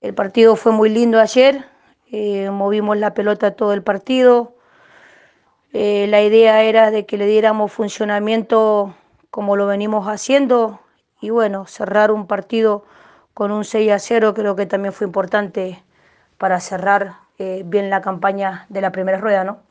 El partido fue muy lindo ayer, movimos la pelota todo el partido. La idea era de que le diéramos funcionamiento como lo venimos haciendo y bueno, cerrar un partido con un 6-0 creo que también fue importante para cerrar bien la campaña de la primera rueda, ¿no?